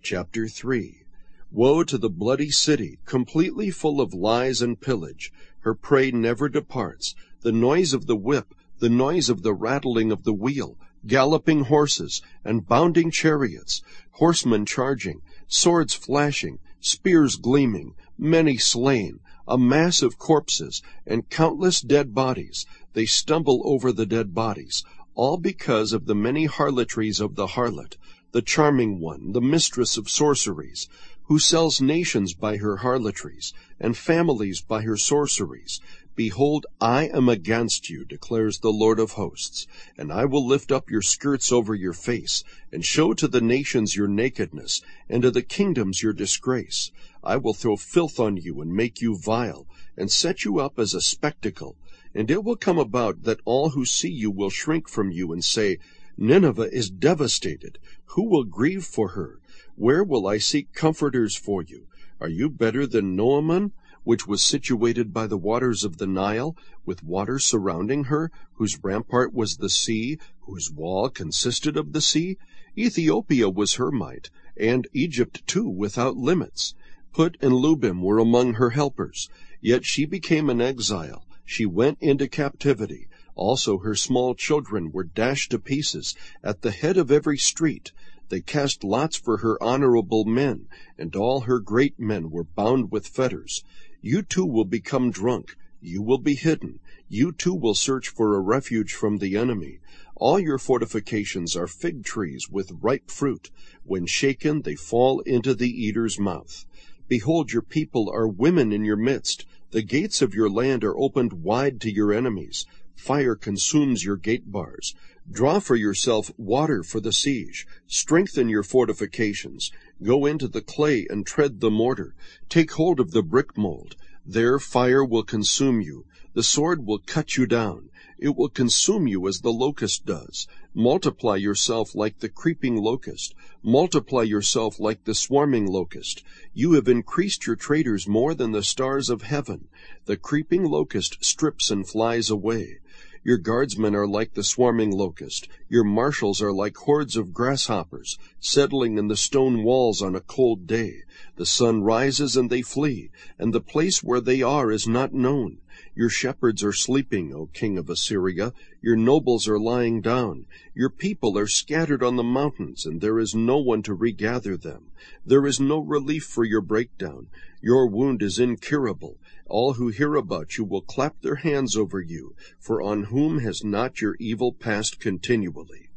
Chapter 3. Woe to the bloody city, completely full of lies and pillage. Her prey never departs. The noise of the whip, the noise of the rattling of the wheel, galloping horses and bounding chariots, horsemen charging, swords flashing, spears gleaming, many slain, a mass of corpses, and countless dead bodies. They stumble over the dead bodies, all because of the many harlotries of the harlot, the charming one, the mistress of sorceries, who sells nations by her harlotries, and families by her sorceries. Behold, I am against you, declares the Lord of hosts, and I will lift up your skirts over your face, and show to the nations your nakedness, and to the kingdoms your disgrace. I will throw filth on you, and make you vile, and set you up as a spectacle. And it will come about that all who see you will shrink from you, and say, Nineveh is devastated. Who will grieve for her? Where will I seek comforters for you? Are you better than Noaman, which was situated by the waters of the Nile, with water surrounding her, whose rampart was the sea, whose wall consisted of the sea? Ethiopia was her might, and Egypt too without limits. Put and Lubim were among her helpers. Yet she became an exile. She went into captivity. Also her small children were dashed to pieces at the head of every street. They cast lots for her honorable men, and all her great men were bound with fetters. You too will become drunk. You will be hidden. You too will search for a refuge from the enemy. All your fortifications are fig trees with ripe fruit. When shaken, they fall into the eater's mouth. Behold, your people are women in your midst. The gates of your land are opened wide to your enemies. Fire consumes your gate bars. Draw for yourself water for the siege. Strengthen your fortifications. Go into the clay and tread the mortar. Take hold of the brick mold. There fire will consume you. The sword will cut you down. It will consume you as the locust does. Multiply yourself like the creeping locust. Multiply yourself like the swarming locust. You have increased your traders more than the stars of heaven. The creeping locust strips and flies away. Your guardsmen are like the swarming locust. Your marshals are like hordes of grasshoppers, settling in the stone walls on a cold day. The sun rises and they flee, and the place where they are is not known. Your shepherds are sleeping, O king of Assyria. Your nobles are lying down. Your people are scattered on the mountains, and there is no one to regather them. There is no relief for your breakdown. Your wound is incurable. All who hear about you will clap their hands over you, for on whom has not your evil passed continually?